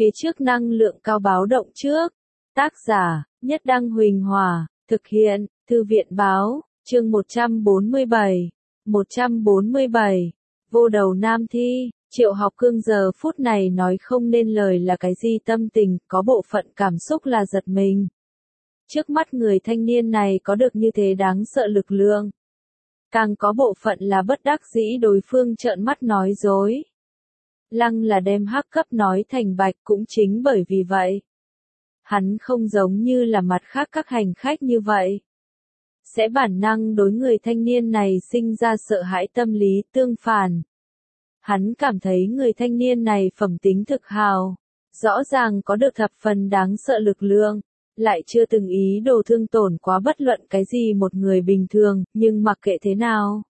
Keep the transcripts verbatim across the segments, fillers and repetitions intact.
Phía trước năng lượng cao báo động trước. Tác giả, Nhất Đăng Huỳnh Hòa, thực hiện, Thư viện báo, chương một trăm bốn mươi bảy. một trăm bốn mươi bảy. Vô đầu nam thi, Triệu Học Cương giờ phút này nói không nên lời là cái gì tâm tình, có bộ phận cảm xúc là giật mình. Trước mắt người thanh niên này có được như thế đáng sợ lực lượng. Càng có bộ phận là bất đắc dĩ đối phương trợn mắt nói dối. Lăng là đem hắc cấp nói thành bạch cũng chính bởi vì vậy. Hắn không giống như là mặt khác các hành khách như vậy. Sẽ bản năng đối người thanh niên này sinh ra sợ hãi tâm lý tương phản. Hắn cảm thấy người thanh niên này phẩm tính thực hào. Rõ ràng có được thập phần đáng sợ lực lượng. Lại chưa từng ý đồ thương tổn quá bất luận cái gì một người bình thường, nhưng mặc kệ thế nào.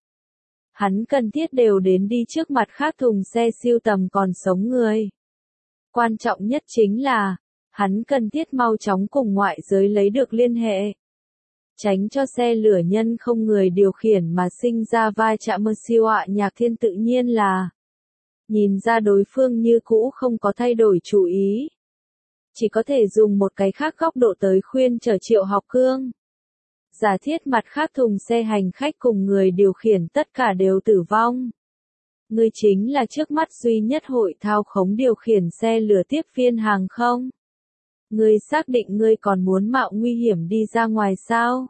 Hắn cần thiết đều đến đi trước mặt khác thùng xe siêu tầm còn sống người. Quan trọng nhất chính là, hắn cần thiết mau chóng cùng ngoại giới lấy được liên hệ. Tránh cho xe lửa nhân không người điều khiển mà sinh ra vai chạm mơ siêu ạ Nhạc Thiên tự nhiên là. Nhìn ra đối phương như cũ không có thay đổi chủ ý. Chỉ có thể dùng một cái khác góc độ tới khuyên trở Triệu Học Cương. Giả thiết mặt khác thùng xe hành khách cùng người điều khiển tất cả đều tử vong. Ngươi chính là trước mắt duy nhất hội thao khống điều khiển xe lửa tiếp viên hàng không. Ngươi xác định ngươi còn muốn mạo nguy hiểm đi ra ngoài sao?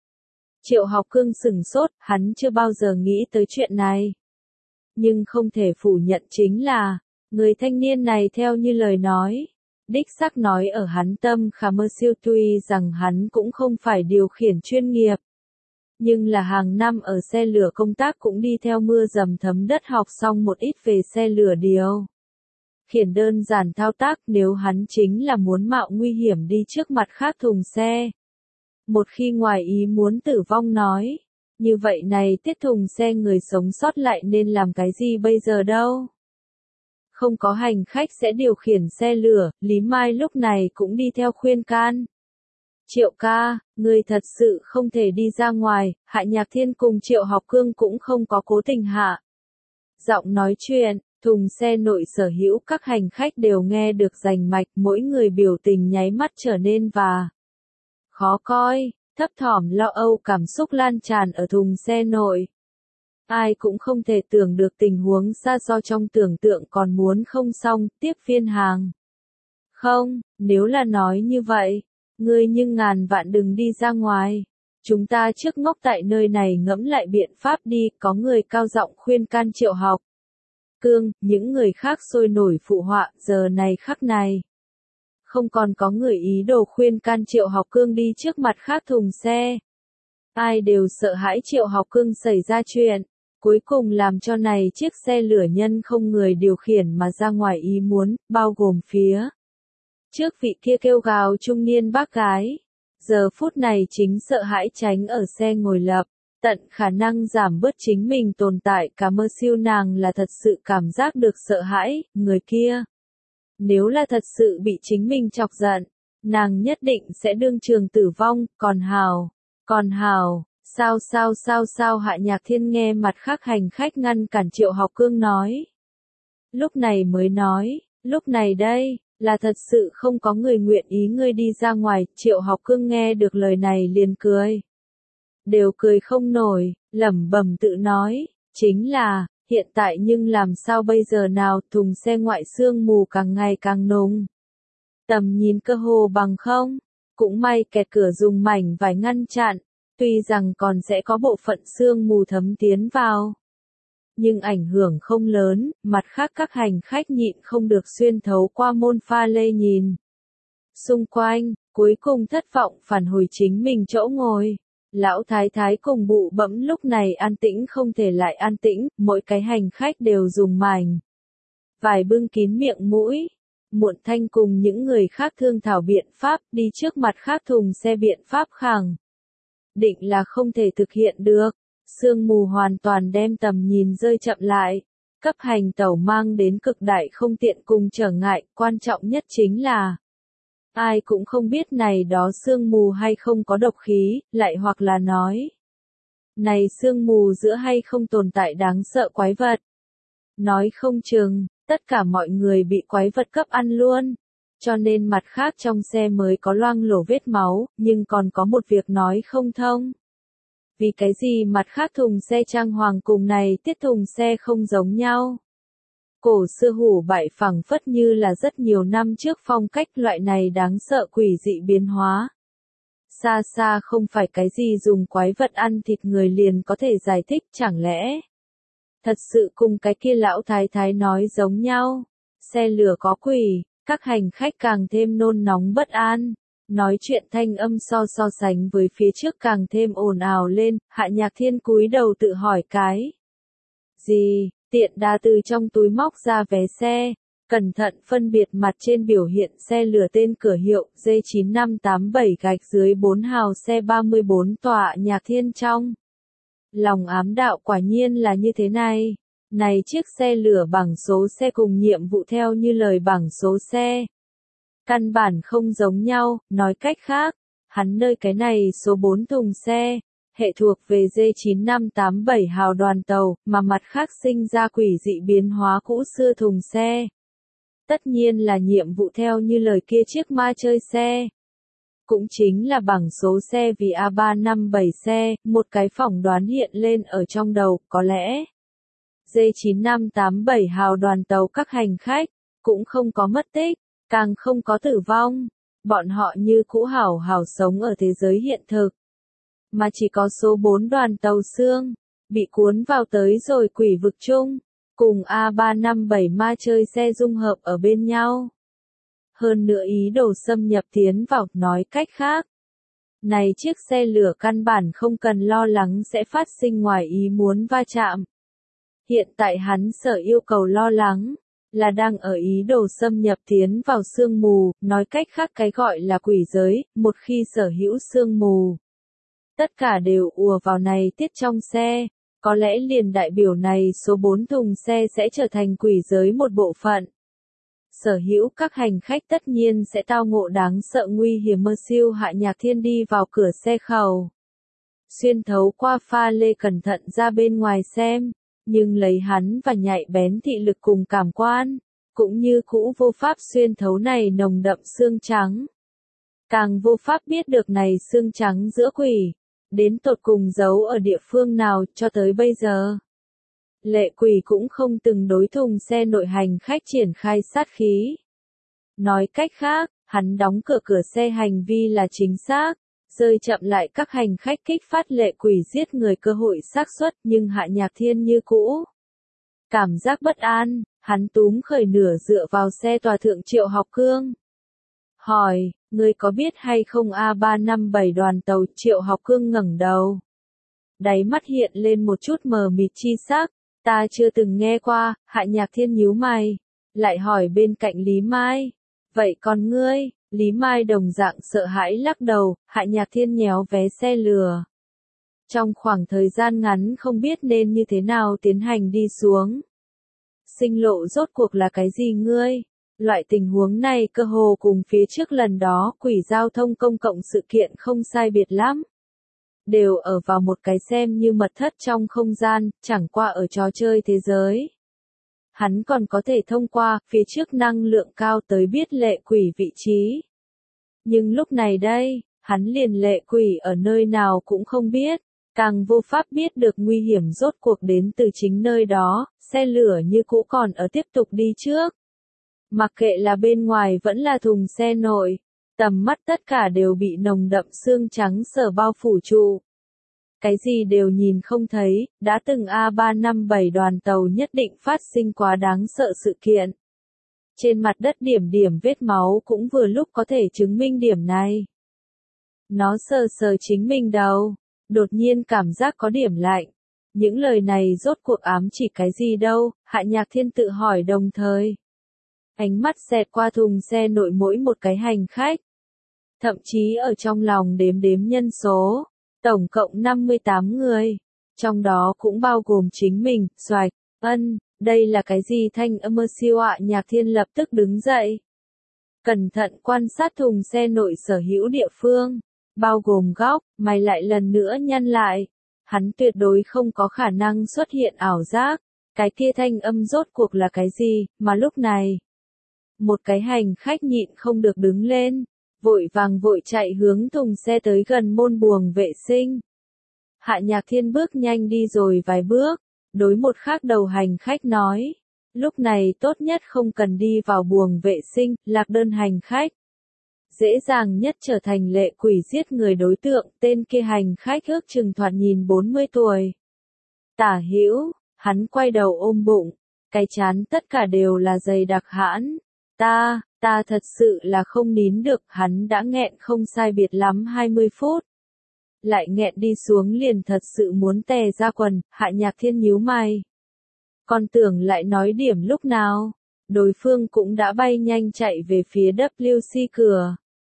Triệu Học Cương sửng sốt, hắn chưa bao giờ nghĩ tới chuyện này. Nhưng không thể phủ nhận chính là, người thanh niên này theo như lời nói. Đích xác nói ở hắn tâm khả mơ siêu tuy rằng hắn cũng không phải điều khiển chuyên nghiệp. Nhưng là hàng năm ở xe lửa công tác cũng đi theo mưa dầm thấm đất học xong một ít về xe lửa điều. Khiển đơn giản thao tác nếu hắn chính là muốn mạo nguy hiểm đi trước mặt khác thùng xe. Một khi ngoài ý muốn tử vong nói. Như vậy này tiết thùng xe người sống sót lại nên làm cái gì bây giờ đâu? Không có hành khách sẽ điều khiển xe lửa, Lý Mai lúc này cũng đi theo khuyên can. Triệu ca, người thật sự không thể đi ra ngoài, Hạ Nhạc Thiên cùng Triệu Học Cương cũng không có cố tình hạ. Giọng nói chuyện, thùng xe nội sở hữu các hành khách đều nghe được rành mạch, mỗi người biểu tình nháy mắt trở nên và khó coi, thấp thỏm lo âu cảm xúc lan tràn ở thùng xe nội. Ai cũng không thể tưởng được tình huống xa do trong tưởng tượng còn muốn không xong, tiếp viên hàng. Không, nếu là nói như vậy, ngươi nhưng ngàn vạn đừng đi ra ngoài. Chúng ta trước ngốc tại nơi này ngẫm lại biện pháp đi, có người cao giọng khuyên can Triệu Học Cương, những người khác sôi nổi phụ họa, giờ này khắc này. Không còn có người ý đồ khuyên can Triệu Học Cương đi trước mặt khác thùng xe. Ai đều sợ hãi Triệu Học Cương xảy ra chuyện. Cuối cùng làm cho này chiếc xe lửa nhân không người điều khiển mà ra ngoài ý muốn, bao gồm phía. Trước vị kia kêu gào trung niên bác gái. Giờ phút này chính sợ hãi tránh ở xe ngồi lập. Tận khả năng giảm bớt chính mình tồn tại cả mơ siêu nàng là thật sự cảm giác được sợ hãi, người kia. Nếu là thật sự bị chính mình chọc giận, nàng nhất định sẽ đương trường tử vong, còn hào, còn hào. Sao sao sao sao Hạ Nhạc Thiên nghe mặt khác hành khách ngăn cản Triệu Học Cương nói. Lúc này mới nói, lúc này đây, là thật sự không có người nguyện ý ngươi đi ra ngoài, Triệu Học Cương nghe được lời này liền cười. Đều cười không nổi, lẩm bẩm tự nói, chính là, hiện tại nhưng làm sao bây giờ nào, thùng xe ngoại sương mù càng ngày càng nồng. Tầm nhìn cơ hồ bằng không, cũng may kẹt cửa dùng mảnh vải ngăn chặn. Tuy rằng còn sẽ có bộ phận sương mù thấm tiến vào. Nhưng ảnh hưởng không lớn, mặt khác các hành khách nhịn không được xuyên thấu qua môn pha lê nhìn. Xung quanh, cuối cùng thất vọng phản hồi chính mình chỗ ngồi. Lão thái thái cùng bụ bẫm lúc này an tĩnh không thể lại an tĩnh, mỗi cái hành khách đều dùng mảnh vải bưng kín miệng mũi. Muộn Thanh cùng những người khác thương thảo biện pháp đi trước mặt khác thùng xe biện pháp khẳng định là không thể thực hiện được. Sương mù hoàn toàn đem tầm nhìn rơi chậm lại. Cấp hành tẩu mang đến cực đại không tiện cùng trở ngại, quan trọng nhất chính là ai cũng không biết này đó sương mù hay không có độc khí, lại hoặc là nói này sương mù giữa hay không tồn tại đáng sợ quái vật. Nói không chừng, tất cả mọi người bị quái vật cấp ăn luôn. cho nên mặt khác trong xe mới có loang lổ vết máu, nhưng còn có một việc nói không thông. Vì cái gì mặt khác thùng xe trang hoàng cùng này tiết thùng xe không giống nhau? Cổ xưa hủ bại phẳng phất như là rất nhiều năm trước phong cách loại này đáng sợ quỷ dị biến hóa. Xa xa không phải cái gì dùng quái vật ăn thịt người liền có thể giải thích, chẳng lẽ thật sự cùng cái kia lão thái thái nói giống nhau. Xe lửa có quỷ, các hành khách càng thêm nôn nóng bất an. Nói chuyện thanh âm so so sánh với phía trước càng thêm ồn ào lên, Hạ Nhạc Thiên cúi đầu tự hỏi cái gì, tiện đà từ trong túi móc ra vé xe, cẩn thận phân biệt mặt trên biểu hiện xe lửa tên cửa hiệu D chín năm tám bảy gạch dưới bốn hào xe ba mươi bốn tọa Nhạc Thiên trong. Lòng ám đạo quả nhiên là như thế này. Này chiếc xe lửa bảng số xe cùng nhiệm vụ theo như lời bảng số xe. Căn bản không giống nhau, nói cách khác, hắn nơi cái này số bốn thùng xe, hệ thuộc về D chín năm tám bảy hào đoàn tàu, mà mặt khác sinh ra quỷ dị biến hóa cũ xưa thùng xe. Tất nhiên là nhiệm vụ theo như lời kia chiếc ma chơi xe. Cũng chính là bảng số xe vì A ba năm bảy xe, một cái phỏng đoán hiện lên ở trong đầu, có lẽ D chín năm tám bảy hào đoàn tàu các hành khách, cũng không có mất tích, càng không có tử vong, bọn họ như cũ hảo hảo sống ở thế giới hiện thực. Mà chỉ có số bốn đoàn tàu xương, bị cuốn vào tới rồi quỷ vực chung, cùng A ba năm bảy ma chơi xe dung hợp ở bên nhau. Hơn nữa ý đồ xâm nhập tiến vào, nói cách khác. Này chiếc xe lửa căn bản không cần lo lắng sẽ phát sinh ngoài ý muốn va chạm. Hiện tại hắn sở yêu cầu lo lắng, là đang ở ý đồ xâm nhập tiến vào sương mù, nói cách khác cái gọi là quỷ giới, một khi sở hữu sương mù. Tất cả đều ùa vào này tiết trong xe, có lẽ liền đại biểu này số bốn thùng xe sẽ trở thành quỷ giới một bộ phận. Sở hữu các hành khách tất nhiên sẽ tao ngộ đáng sợ nguy hiểm. Mơ siêu Hạ Nhạc Thiên đi vào cửa xe khẩu. Xuyên thấu qua pha lê cẩn thận ra bên ngoài xem, nhưng lấy hắn và nhạy bén thị lực cùng cảm quan, cũng như cũ vô pháp xuyên thấu này nồng đậm xương trắng. Càng vô pháp biết được này xương trắng giữa quỷ, đến tột cùng giấu ở địa phương nào cho tới bây giờ. Lệ quỷ cũng không từng đối thùng xe nội hành khách triển khai sát khí. Nói cách khác, hắn đóng cửa cửa xe hành vi là chính xác, rơi chậm lại các hành khách kích phát lệ quỷ giết người cơ hội xác suất, nhưng Hạ Nhạc Thiên như cũ. Cảm giác bất an, hắn túm khởi nửa dựa vào xe tòa thượng Triệu Học Cương. Hỏi, ngươi có biết hay không A ba năm bảy đoàn tàu? Triệu Học Cương ngẩng đầu. Đáy mắt hiện lên một chút mờ mịt chi sắc. Ta chưa từng nghe qua. Hạ Nhạc Thiên nhíu mày, lại hỏi bên cạnh Lý Mai. Vậy còn ngươi? Lý Mai đồng dạng sợ hãi lắc đầu. Hạ Nhạc Thiên nhéo vé xe lừa. Trong khoảng thời gian ngắn không biết nên như thế nào tiến hành đi xuống. Sinh lộ rốt cuộc là cái gì ngươi? Loại tình huống này cơ hồ cùng phía trước lần đó quỷ giao thông công cộng sự kiện không sai biệt lắm. Đều ở vào một cái xem như mật thất trong không gian, chẳng qua ở trò chơi thế giới. Hắn còn có thể thông qua phía trước năng lượng cao tới biết lệ quỷ vị trí. Nhưng lúc này đây, hắn liền lệ quỷ ở nơi nào cũng không biết, càng vô pháp biết được nguy hiểm rốt cuộc đến từ chính nơi đó, xe lửa như cũ còn ở tiếp tục đi trước. Mặc kệ là bên ngoài vẫn là thùng xe nội, tầm mắt tất cả đều bị nồng đậm xương trắng sở bao phủ trụ. Cái gì đều nhìn không thấy, đã từng A ba năm bảy đoàn tàu nhất định phát sinh quá đáng sợ sự kiện. Trên mặt đất điểm điểm vết máu cũng vừa lúc có thể chứng minh điểm này. Nó sờ sờ chính mình đầu, đột nhiên cảm giác có điểm lạnh. Những lời này rốt cuộc ám chỉ cái gì đâu? Hạ Nhạc Thiên tự hỏi đồng thời. Ánh mắt xẹt qua thùng xe nội mỗi một cái hành khách. Thậm chí ở trong lòng đếm đếm nhân số. Tổng cộng năm mươi tám người. Trong đó cũng bao gồm chính mình, Soạch, Ân. Đây là cái gì? Thanh âm Mơ siêu Hạ Nhạc Thiên lập tức đứng dậy. Cẩn thận quan sát thùng xe nội sở hữu địa phương. Bao gồm góc, mày lại lần nữa nhăn lại. Hắn tuyệt đối không có khả năng xuất hiện ảo giác. Cái kia thanh âm rốt cuộc là cái gì, mà lúc này. Một cái hành khách nhịn không được đứng lên, vội vàng vội chạy hướng thùng xe tới gần môn buồng vệ sinh. Hạ Nhạc Thiên bước nhanh đi rồi vài bước, đối một khác đầu hành khách nói, lúc này tốt nhất không cần đi vào buồng vệ sinh, lạc đơn hành khách. Dễ dàng nhất trở thành lệ quỷ giết người đối tượng, tên kia hành khách ước chừng thoạt nhìn bốn mươi tuổi. Tả hữu, hắn quay đầu ôm bụng, cái trán tất cả đều là dày đặc hãn. Ta, ta thật sự là không nín được, hắn đã nghẹn không sai biệt lắm hai mươi phút. Lại nghẹn đi xuống liền thật sự muốn tè ra quần, Hạ Nhạc Thiên nhíu mày. Còn tưởng lại nói điểm lúc nào, đối phương cũng đã bay nhanh chạy về phía W C cửa.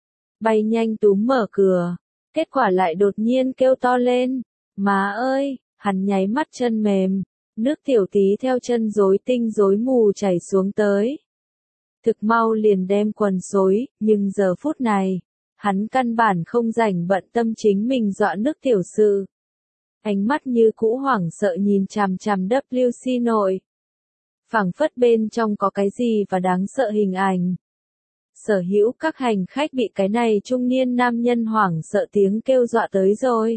Bay nhanh túm mở cửa, kết quả lại đột nhiên kêu to lên, má ơi, hắn nháy mắt chân mềm, nước tiểu tí theo chân rối tinh rối mù chảy xuống tới. Thực mau liền đem quần xối, nhưng giờ phút này, hắn căn bản không rảnh bận tâm chính mình dọa nước tiểu sự. Ánh mắt như cũ hoảng sợ nhìn chằm chằm W C nội. Phảng phất bên trong có cái gì và đáng sợ hình ảnh. Sở hữu các hành khách bị cái này trung niên nam nhân hoảng sợ tiếng kêu dọa tới rồi.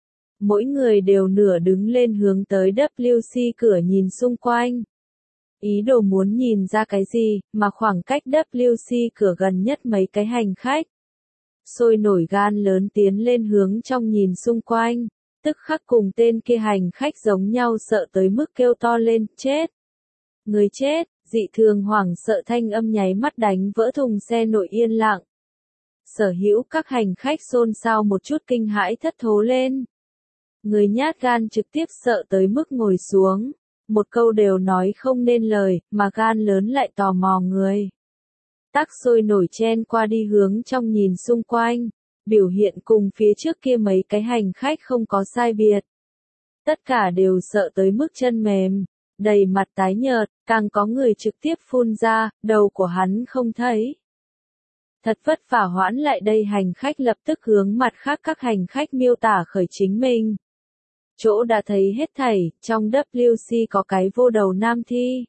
Mỗi người đều nửa đứng lên hướng tới W C cửa nhìn xung quanh. Ý đồ muốn nhìn ra cái gì, mà khoảng cách W C cửa gần nhất mấy cái hành khách. Sôi nổi gan lớn tiến lên hướng trong nhìn xung quanh, tức khắc cùng tên kia hành khách giống nhau sợ tới mức kêu to lên, chết. Người chết, dị thường hoảng sợ thanh âm nháy mắt đánh vỡ thùng xe nội yên lặng. Sở hữu các hành khách xôn xao một chút kinh hãi thất thố lên. Người nhát gan trực tiếp sợ tới mức ngồi xuống, một câu đều nói không nên lời, mà gan lớn lại tò mò người. Tắc sôi nổi chen qua đi hướng trong nhìn xung quanh, biểu hiện cùng phía trước kia mấy cái hành khách không có sai biệt. Tất cả đều sợ tới mức chân mềm, đầy mặt tái nhợt, càng có người trực tiếp phun ra, đầu của hắn không thấy. Thật vất vả hoãn lại đây hành khách lập tức hướng mặt khác các hành khách miêu tả khởi chính mình. Chỗ đã thấy hết thảy, trong W C có cái vô đầu nam thi.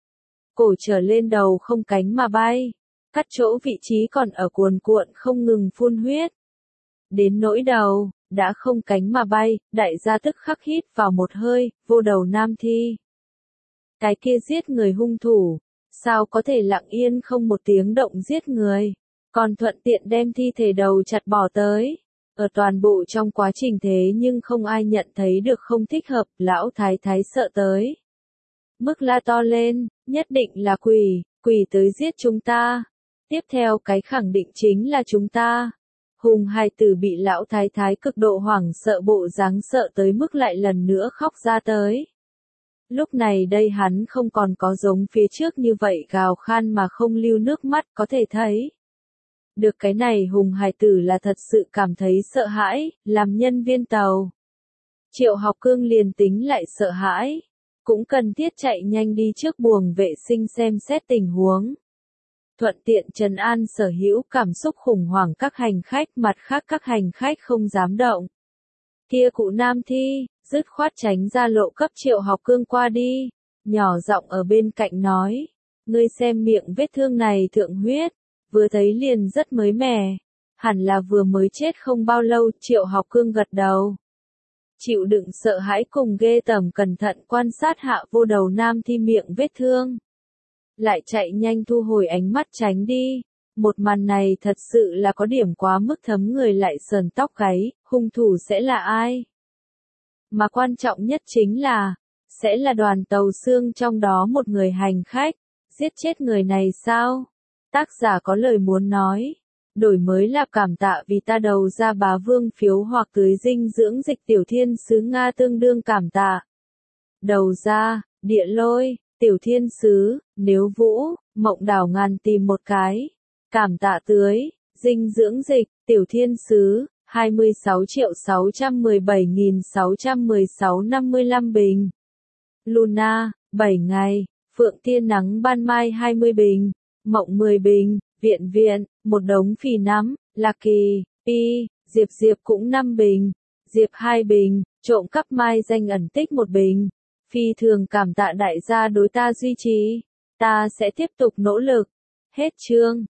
Cổ trở lên đầu không cánh mà bay, cắt chỗ vị trí còn ở cuồn cuộn không ngừng phun huyết. Đến nỗi đầu, đã không cánh mà bay, đại gia tức khắc hít vào một hơi, vô đầu nam thi. Cái kia giết người hung thủ, sao có thể lặng yên không một tiếng động giết người, còn thuận tiện đem thi thể đầu chặt bỏ tới. Ở toàn bộ trong quá trình thế nhưng không ai nhận thấy được không thích hợp, lão thái thái sợ tới. Mức la to lên, nhất định là quỷ, quỷ tới giết chúng ta. Tiếp theo cái khẳng định chính là chúng ta. Hùng hài tử bị lão thái thái cực độ hoảng sợ bộ dáng sợ tới mức lại lần nữa khóc ra tới. Lúc này đây hắn không còn có giống phía trước như vậy gào khan mà không lưu nước mắt có thể thấy. Được cái này hùng hài tử là thật sự cảm thấy sợ hãi, làm nhân viên tàu. Triệu Học Cương liền tính lại sợ hãi, cũng cần thiết chạy nhanh đi trước buồng vệ sinh xem xét tình huống. Thuận tiện trấn an sở hữu cảm xúc khủng hoảng các hành khách, mặt khác các hành khách không dám động. Kia cụ nam thi, dứt khoát tránh ra lộ cấp Triệu Học Cương qua đi, nhỏ giọng ở bên cạnh nói, ngươi xem miệng vết thương này thượng huyết, vừa thấy liền rất mới mẻ, hẳn là vừa mới chết không bao lâu. Triệu Học Cương gật đầu. Chịu đựng sợ hãi cùng ghê tởm cẩn thận quan sát hạ vô đầu nam thi miệng vết thương. Lại chạy nhanh thu hồi ánh mắt tránh đi. Một màn này thật sự là có điểm quá mức thấm người lại sờn tóc gáy, hung thủ sẽ là ai? Mà quan trọng nhất chính là, sẽ là đoàn tàu xương trong đó một người hành khách, giết chết người này sao? Tác giả có lời muốn nói, đổi mới là cảm tạ vì ta đầu ra bá vương phiếu hoặc tưới dinh dưỡng dịch tiểu thiên sứ Nga tương đương cảm tạ. Đầu ra, địa lôi, tiểu thiên sứ, nếu vũ, mộng đảo ngàn tìm một cái. Cảm tạ tưới, dinh dưỡng dịch, tiểu thiên sứ, hai mươi sáu triệu sáu trăm mười bảy nghìn sáu trăm mười sáu năm mươi lăm bình. Luna, bảy ngày, Phượng Tiên Nắng Ban Mai hai mươi bình, Mộng mười bình, Viện Viện, một đống phì nắm, Lạc Kỳ, Pi, Diệp Diệp cũng năm bình, Diệp hai bình, Trộm cắp Mai Danh ẩn tích một bình. Phi thường cảm tạ đại gia đối ta duy trì, ta sẽ tiếp tục nỗ lực. Hết chương.